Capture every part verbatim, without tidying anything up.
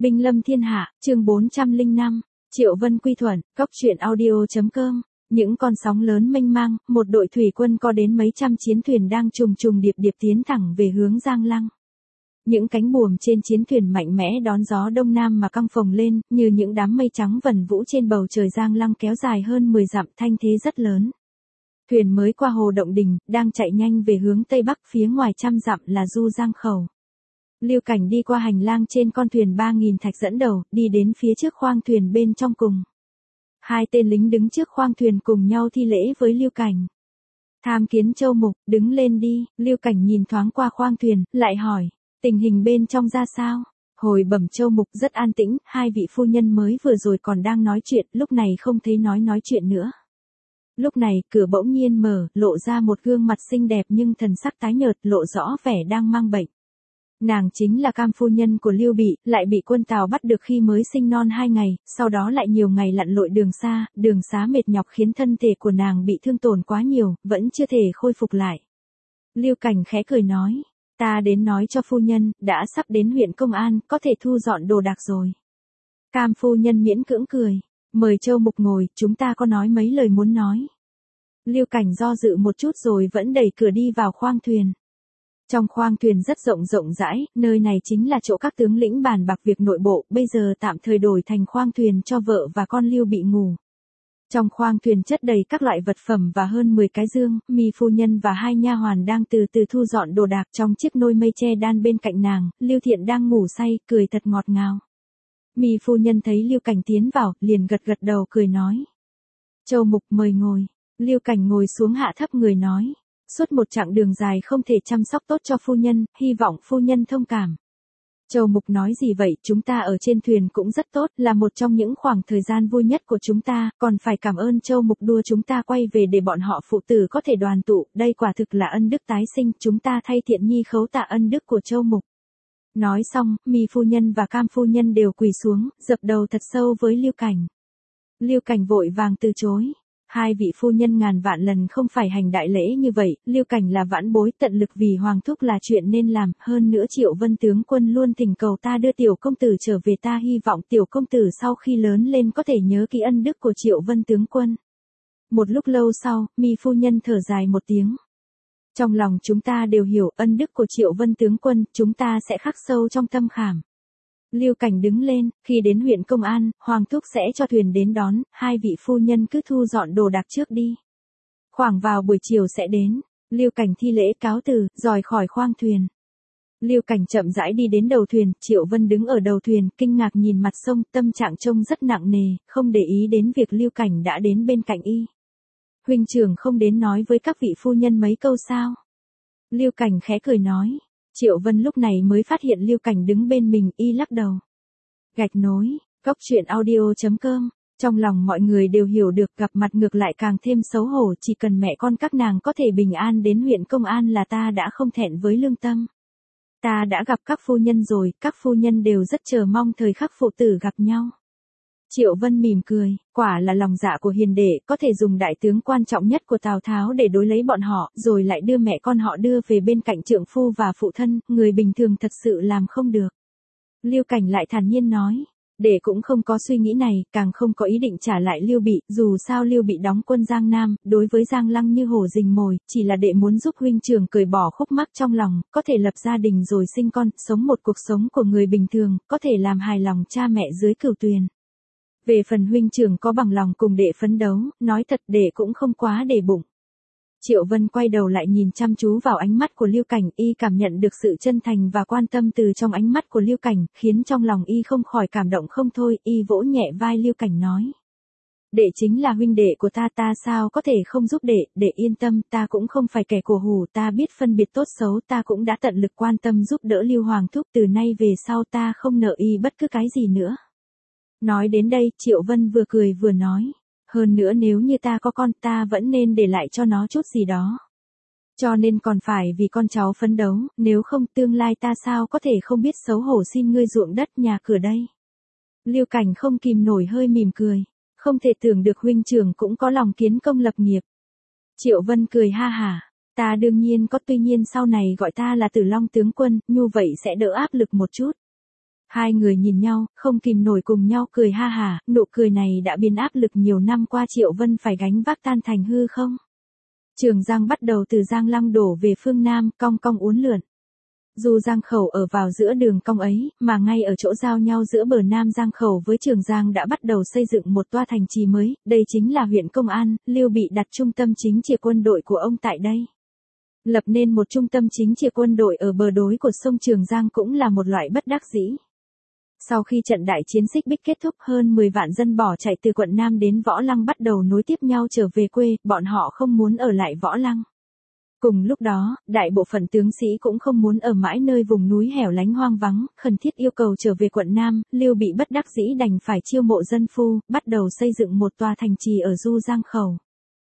Binh lâm thiên hạ, chương bốn trăm lẻ năm, Triệu Vân quy thuận, cóc truyện audio chấm com. Những con sóng lớn mênh mang, một đội thủy quân có đến mấy trăm chiến thuyền đang trùng trùng điệp điệp tiến thẳng về hướng Giang Lăng. Những cánh buồm trên chiến thuyền mạnh mẽ đón gió đông nam mà căng phồng lên, như những đám mây trắng vần vũ trên bầu trời Giang Lăng kéo dài hơn mười dặm, thanh thế rất lớn. Thuyền mới qua hồ Động Đình, đang chạy nhanh về hướng tây bắc, phía ngoài trăm dặm là Du Giang Khẩu. Lưu Cảnh đi qua hành lang trên con thuyền ba nghìn thạch dẫn đầu, đi đến phía trước khoang thuyền bên trong cùng. Hai tên lính đứng trước khoang thuyền cùng nhau thi lễ với Lưu Cảnh. Tham kiến Châu Mục, đứng lên đi. Lưu Cảnh nhìn thoáng qua khoang thuyền, lại hỏi, tình hình bên trong ra sao? Hồi bẩm Châu Mục, rất an tĩnh, hai vị phu nhân mới vừa rồi còn đang nói chuyện, lúc này không thấy nói nói chuyện nữa. Lúc này, cửa bỗng nhiên mở, lộ ra một gương mặt xinh đẹp nhưng thần sắc tái nhợt, lộ rõ vẻ đang mang bệnh. Nàng chính là Cam phu nhân của Lưu Bị, lại bị quân Tào bắt được khi mới sinh non hai ngày, sau đó lại nhiều ngày lặn lội đường xa, đường xá mệt nhọc khiến thân thể của nàng bị thương tổn quá nhiều, vẫn chưa thể khôi phục lại. Lưu Cảnh khẽ cười nói, ta đến nói cho phu nhân, đã sắp đến huyện Công An, có thể thu dọn đồ đạc rồi. Cam phu nhân miễn cưỡng cười, mời Châu Mục ngồi, chúng ta có nói mấy lời muốn nói. Lưu Cảnh do dự một chút rồi vẫn đẩy cửa đi vào khoang thuyền. Trong khoang thuyền rất rộng rộng rãi, nơi này chính là chỗ các tướng lĩnh bàn bạc việc nội bộ, bây giờ tạm thời đổi thành khoang thuyền cho vợ và con Lưu Bị ngủ. Trong khoang thuyền chất đầy các loại vật phẩm và hơn mười cái dương, Mi phu nhân và hai nha hoàn đang từ từ thu dọn đồ đạc trong chiếc nôi mây che đan bên cạnh nàng, Lưu Thiện đang ngủ say, cười thật ngọt ngào. Mi phu nhân thấy Lưu Cảnh tiến vào, liền gật gật đầu cười nói. Châu Mục mời ngồi. Lưu Cảnh ngồi xuống hạ thấp người nói. Suốt một chặng đường dài không thể chăm sóc tốt cho phu nhân, hy vọng phu nhân thông cảm. Châu Mục nói gì vậy, chúng ta ở trên thuyền cũng rất tốt, là một trong những khoảng thời gian vui nhất của chúng ta, còn phải cảm ơn Châu Mục đua chúng ta quay về để bọn họ phụ tử có thể đoàn tụ, đây quả thực là ân đức tái sinh, chúng ta thay Thiện Nhi khấu tạ ân đức của Châu Mục. Nói xong, Mi phu nhân và Cam phu nhân đều quỳ xuống, dập đầu thật sâu với Lưu Cảnh. Lưu Cảnh vội vàng từ chối. Hai vị phu nhân ngàn vạn lần không phải hành đại lễ như vậy, Lưu Cảnh là vãn bối tận lực vì hoàng thúc là chuyện nên làm, hơn nữa Triệu Vân tướng quân luôn thỉnh cầu ta đưa tiểu công tử trở về, ta hy vọng tiểu công tử sau khi lớn lên có thể nhớ kỹ ân đức của Triệu Vân tướng quân. Một lúc lâu sau, Mi phu nhân thở dài một tiếng. Trong lòng chúng ta đều hiểu ân đức của Triệu Vân tướng quân, chúng ta sẽ khắc sâu trong tâm khảm. Lưu Cảnh đứng lên, khi đến huyện Công An, Hoàng thúc sẽ cho thuyền đến đón, hai vị phu nhân cứ thu dọn đồ đạc trước đi. Khoảng vào buổi chiều sẽ đến. Lưu Cảnh thi lễ cáo từ, rời khỏi khoang thuyền. Lưu Cảnh chậm rãi đi đến đầu thuyền, Triệu Vân đứng ở đầu thuyền, kinh ngạc nhìn mặt sông, tâm trạng trông rất nặng nề, không để ý đến việc Lưu Cảnh đã đến bên cạnh y. Huynh trưởng không đến nói với các vị phu nhân mấy câu sao? Lưu Cảnh khẽ cười nói. Triệu Vân lúc này mới phát hiện Lưu Cảnh đứng bên mình, y lắc đầu. Gạch nối, cóc truyện audio chấm com. Trong lòng mọi người đều hiểu được, gặp mặt ngược lại càng thêm xấu hổ, chỉ cần mẹ con các nàng có thể bình an đến huyện Công An là ta đã không thẹn với lương tâm. Ta đã gặp các phu nhân rồi, các phu nhân đều rất chờ mong thời khắc phụ tử gặp nhau. Triệu Vân mỉm cười, quả là lòng dạ của hiền đệ, có thể dùng đại tướng quan trọng nhất của Tào Tháo để đối lấy bọn họ, rồi lại đưa mẹ con họ đưa về bên cạnh trượng phu và phụ thân, người bình thường thật sự làm không được. Lưu Cảnh lại thản nhiên nói, đệ cũng không có suy nghĩ này, càng không có ý định trả lại Lưu Bị, dù sao Lưu Bị đóng quân Giang Nam, đối với Giang Lăng như hổ rình mồi, chỉ là đệ muốn giúp huynh trưởng cởi bỏ khúc mắc trong lòng, có thể lập gia đình rồi sinh con, sống một cuộc sống của người bình thường, có thể làm hài lòng cha mẹ dưới cửu tuyền. Về phần huynh trưởng có bằng lòng cùng đệ phấn đấu, nói thật đệ cũng không quá để bụng. Triệu Vân quay đầu lại nhìn chăm chú vào ánh mắt của Lưu Cảnh, y cảm nhận được sự chân thành và quan tâm từ trong ánh mắt của Lưu Cảnh, khiến trong lòng y không khỏi cảm động không thôi, y vỗ nhẹ vai Lưu Cảnh nói. Đệ chính là huynh đệ của ta, ta sao có thể không giúp đệ, đệ yên tâm, ta cũng không phải kẻ cổ hủ, ta biết phân biệt tốt xấu, ta cũng đã tận lực quan tâm giúp đỡ Lưu Hoàng thúc, từ nay về sau ta không nợ y bất cứ cái gì nữa. Nói đến đây, Triệu Vân vừa cười vừa nói, hơn nữa nếu như ta có con, ta vẫn nên để lại cho nó chút gì đó. Cho nên còn phải vì con cháu phấn đấu, nếu không tương lai ta sao có thể không biết xấu hổ xin ngươi ruộng đất nhà cửa đây. Lưu Cảnh không kìm nổi hơi mỉm cười, không thể tưởng được huynh trưởng cũng có lòng kiến công lập nghiệp. Triệu Vân cười ha hả, ta đương nhiên có, tuy nhiên sau này gọi ta là Tử Long tướng quân, như vậy sẽ đỡ áp lực một chút. Hai người nhìn nhau, không kìm nổi cùng nhau cười ha hả, nụ cười này đã biến áp lực nhiều năm qua Triệu Vân phải gánh vác tan thành hư không. Trường Giang bắt đầu từ Giang Lăng đổ về phương Nam, cong cong uốn lượn. Du Giang Khẩu ở vào giữa đường cong ấy, mà ngay ở chỗ giao nhau giữa bờ Nam Giang Khẩu với Trường Giang đã bắt đầu xây dựng một tòa thành trì mới, đây chính là huyện Công An, Lưu Bị đặt trung tâm chính trị quân đội của ông tại đây. Lập nên một trung tâm chính trị quân đội ở bờ đối của sông Trường Giang cũng là một loại bất đắc dĩ. Sau khi trận đại chiến Xích Bích kết thúc, hơn mười vạn dân bỏ chạy từ quận Nam đến Võ Lăng bắt đầu nối tiếp nhau trở về quê, bọn họ không muốn ở lại Võ Lăng. Cùng lúc đó, đại bộ phận tướng sĩ cũng không muốn ở mãi nơi vùng núi hẻo lánh hoang vắng, khẩn thiết yêu cầu trở về quận Nam, Lưu Bị bất đắc dĩ đành phải chiêu mộ dân phu, bắt đầu xây dựng một tòa thành trì ở Du Giang Khẩu.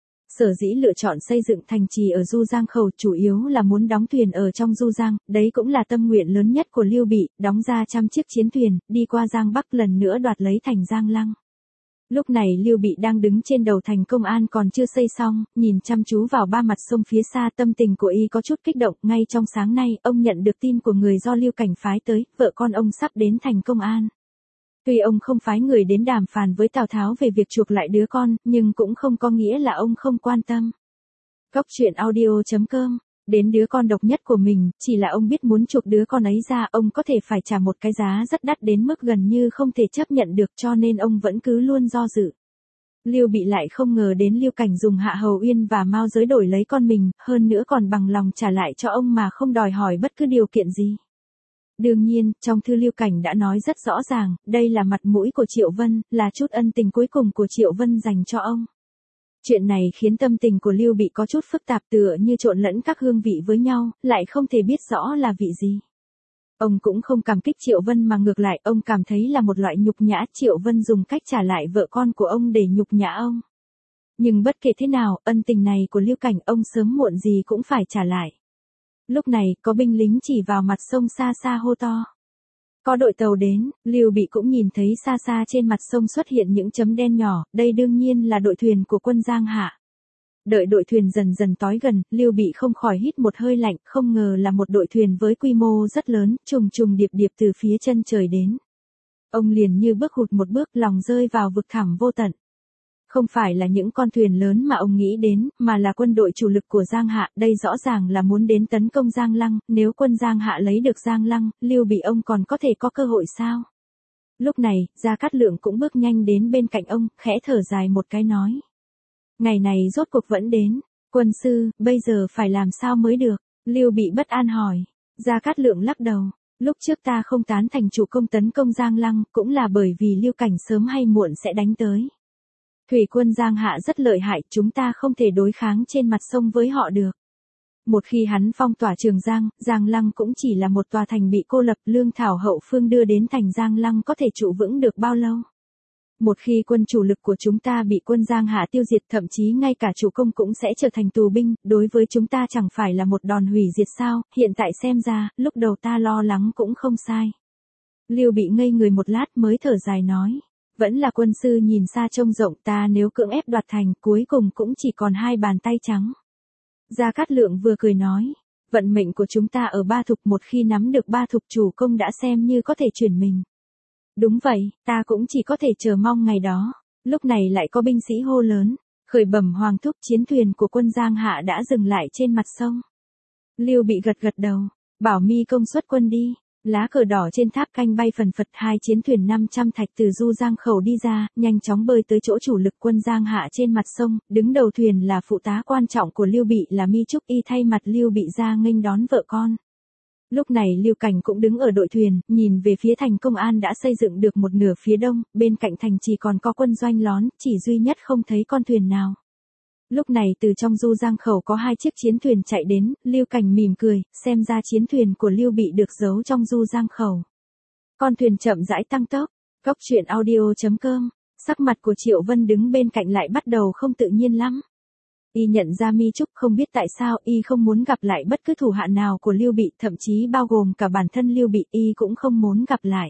Sở dĩ lựa chọn xây dựng thành trì ở Du Giang Khẩu chủ yếu là muốn đóng thuyền ở trong Du Giang, đấy cũng là tâm nguyện lớn nhất của Lưu Bị, đóng ra trăm chiếc chiến thuyền, đi qua Giang Bắc lần nữa đoạt lấy thành Giang Lăng. Lúc này Lưu Bị đang đứng trên đầu thành Công An còn chưa xây xong, nhìn chăm chú vào ba mặt sông phía xa, tâm tình của y có chút kích động. Ngay trong sáng nay, ông nhận được tin của người do Lưu Cảnh phái tới, vợ con ông sắp đến thành Công An. Tuy ông không phái người đến đàm phán với Tào Tháo về việc chuộc lại đứa con, nhưng cũng không có nghĩa là ông không quan tâm. Cóc truyện audio chấm com. Đến đứa con độc nhất của mình, chỉ là ông biết muốn chuộc đứa con ấy ra, ông có thể phải trả một cái giá rất đắt đến mức gần như không thể chấp nhận được, cho nên ông vẫn cứ luôn do dự. Lưu Bị lại không ngờ đến Lưu Cảnh dùng Hạ Hầu Uyên và Mao Giới đổi lấy con mình, hơn nữa còn bằng lòng trả lại cho ông mà không đòi hỏi bất cứ điều kiện gì. Đương nhiên, trong thư Lưu Cảnh đã nói rất rõ ràng, đây là mặt mũi của Triệu Vân, là chút ân tình cuối cùng của Triệu Vân dành cho ông. Chuyện này khiến tâm tình của Lưu Bị có chút phức tạp, tựa như trộn lẫn các hương vị với nhau, lại không thể biết rõ là vị gì. Ông cũng không cảm kích Triệu Vân mà ngược lại ông cảm thấy là một loại nhục nhã, Triệu Vân dùng cách trả lại vợ con của ông để nhục nhã ông. Nhưng bất kể thế nào, ân tình này của Lưu Cảnh ông sớm muộn gì cũng phải trả lại. Lúc này, có binh lính chỉ vào mặt sông xa xa hô to. Có đội tàu đến, Lưu Bị cũng nhìn thấy xa xa trên mặt sông xuất hiện những chấm đen nhỏ, đây đương nhiên là đội thuyền của quân Giang Hạ. Đợi đội thuyền dần dần tối gần, Lưu Bị không khỏi hít một hơi lạnh, không ngờ là một đội thuyền với quy mô rất lớn, trùng trùng điệp điệp từ phía chân trời đến. Ông liền như bước hụt một bước, lòng rơi vào vực thẳm vô tận. Không phải là những con thuyền lớn mà ông nghĩ đến, mà là quân đội chủ lực của Giang Hạ, đây rõ ràng là muốn đến tấn công Giang Lăng, nếu quân Giang Hạ lấy được Giang Lăng, Lưu Bị ông còn có thể có cơ hội sao? Lúc này, Gia Cát Lượng cũng bước nhanh đến bên cạnh ông, khẽ thở dài một cái nói. Ngày này rốt cuộc vẫn đến, quân sư, bây giờ phải làm sao mới được? Lưu Bị bất an hỏi. Gia Cát Lượng lắc đầu, lúc trước ta không tán thành chủ công tấn công Giang Lăng, cũng là bởi vì Lưu Cảnh sớm hay muộn sẽ đánh tới. Thủy quân Giang Hạ rất lợi hại, chúng ta không thể đối kháng trên mặt sông với họ được. Một khi hắn phong tỏa Trường Giang, Giang Lăng cũng chỉ là một tòa thành bị cô lập, lương thảo hậu phương đưa đến thành Giang Lăng có thể trụ vững được bao lâu? Một khi quân chủ lực của chúng ta bị quân Giang Hạ tiêu diệt, thậm chí ngay cả chủ công cũng sẽ trở thành tù binh, đối với chúng ta chẳng phải là một đòn hủy diệt sao? Hiện tại xem ra, lúc đầu ta lo lắng cũng không sai. Lưu Bị ngây người một lát mới thở dài nói. Vẫn là quân sư nhìn xa trông rộng, ta nếu cưỡng ép đoạt thành, cuối cùng cũng chỉ còn hai bàn tay trắng. Gia Cát Lượng vừa cười nói, vận mệnh của chúng ta ở Ba Thục, một khi nắm được Ba Thục chủ công đã xem như có thể chuyển mình. Đúng vậy, ta cũng chỉ có thể chờ mong ngày đó. Lúc này lại có binh sĩ hô lớn, khởi bẩm hoàng thúc, chiến thuyền của quân Giang Hạ đã dừng lại trên mặt sông. Lưu Bị gật gật đầu, bảo mi công xuất quân đi. Lá cờ đỏ trên tháp canh bay phần phật, hai chiến thuyền năm trăm thạch từ Du Giang Khẩu đi ra, nhanh chóng bơi tới chỗ chủ lực quân Giang Hạ trên mặt sông, đứng đầu thuyền là phụ tá quan trọng của Lưu Bị là Mi Trúc, y thay mặt Lưu Bị ra nghênh đón vợ con. Lúc này Lưu Cảnh cũng đứng ở đội thuyền, nhìn về phía thành Công An đã xây dựng được một nửa phía đông, bên cạnh thành chỉ còn có quân doanh lón, chỉ duy nhất không thấy con thuyền nào. Lúc này từ trong Du Giang Khẩu có hai chiếc chiến thuyền chạy đến, Lưu Cảnh mỉm cười, xem ra chiến thuyền của Lưu Bị được giấu trong Du Giang Khẩu. Con thuyền chậm rãi tăng tốc, cóc truyện audio chấm com, sắc mặt của Triệu Vân đứng bên cạnh lại bắt đầu không tự nhiên lắm. Y nhận ra Mi Trúc, không biết tại sao y không muốn gặp lại bất cứ thủ hạ nào của Lưu Bị, thậm chí bao gồm cả bản thân Lưu Bị y cũng không muốn gặp lại.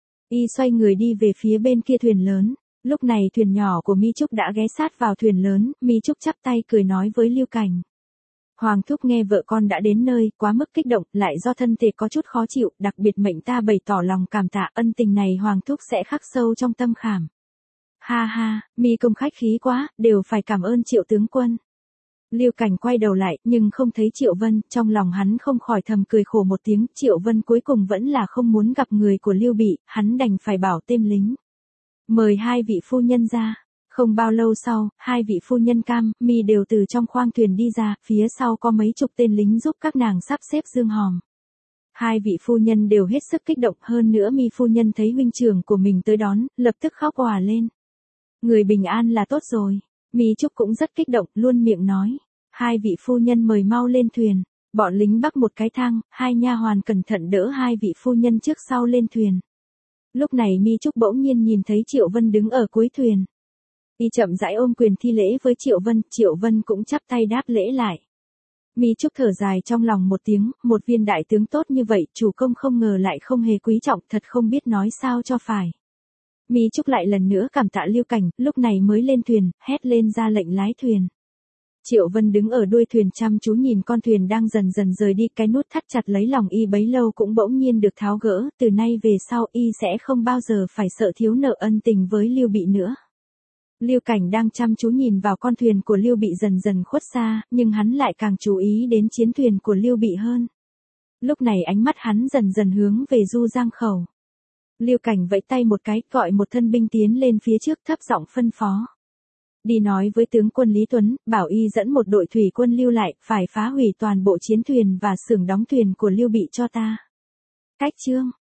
Y xoay người đi về phía bên kia thuyền lớn. Lúc này thuyền nhỏ của Mi Trúc đã ghé sát vào thuyền lớn, Mi Trúc chắp tay cười nói với Lưu Cảnh. Hoàng thúc nghe vợ con đã đến nơi, quá mức kích động, lại do thân thể có chút khó chịu, đặc biệt mệnh ta bày tỏ lòng cảm tạ, ân tình này Hoàng thúc sẽ khắc sâu trong tâm khảm. Ha ha, mi công khách khí quá, đều phải cảm ơn Triệu tướng quân. Lưu Cảnh quay đầu lại, nhưng không thấy Triệu Vân, trong lòng hắn không khỏi thầm cười khổ một tiếng, Triệu Vân cuối cùng vẫn là không muốn gặp người của Lưu Bị, hắn đành phải bảo tên lính. Mời hai vị phu nhân ra. Không bao lâu sau, hai vị phu nhân Cam, Mi đều từ trong khoang thuyền đi ra, phía sau có mấy chục tên lính giúp các nàng sắp xếp dương hòm. Hai vị phu nhân đều hết sức kích động, hơn nữa Mi phu nhân thấy huynh trưởng của mình tới đón, lập tức khóc òa lên. Người bình an là tốt rồi. Mi Trúc cũng rất kích động, luôn miệng nói. Hai vị phu nhân mời mau lên thuyền. Bọn lính bắc một cái thang, hai nha hoàn cẩn thận đỡ hai vị phu nhân trước sau lên thuyền. Lúc này Mi Trúc bỗng nhiên nhìn thấy Triệu Vân đứng ở cuối thuyền. Y chậm rãi ôm quyền thi lễ với Triệu Vân, Triệu Vân cũng chắp tay đáp lễ lại. Mi Trúc thở dài trong lòng một tiếng, một viên đại tướng tốt như vậy, chủ công không ngờ lại không hề quý trọng, thật không biết nói sao cho phải. Mi Trúc lại lần nữa cảm tạ Lưu Cảnh, lúc này mới lên thuyền, hét lên ra lệnh lái thuyền. Triệu Vân đứng ở đuôi thuyền chăm chú nhìn con thuyền đang dần dần rời đi, cái nút thắt chặt lấy lòng y bấy lâu cũng bỗng nhiên được tháo gỡ, từ nay về sau y sẽ không bao giờ phải sợ thiếu nợ ân tình với Lưu Bị nữa. Lưu Cảnh đang chăm chú nhìn vào con thuyền của Lưu Bị dần dần khuất xa, nhưng hắn lại càng chú ý đến chiến thuyền của Lưu Bị hơn. Lúc này ánh mắt hắn dần dần hướng về Du Giang Khẩu. Lưu Cảnh vẫy tay một cái, gọi một thân binh tiến lên phía trước, thấp giọng phân phó. Đi nói với tướng quân Lý Tuấn, bảo y dẫn một đội thủy quân lưu lại, phải phá hủy toàn bộ chiến thuyền và xưởng đóng thuyền của Lưu Bị cho ta. Cách chương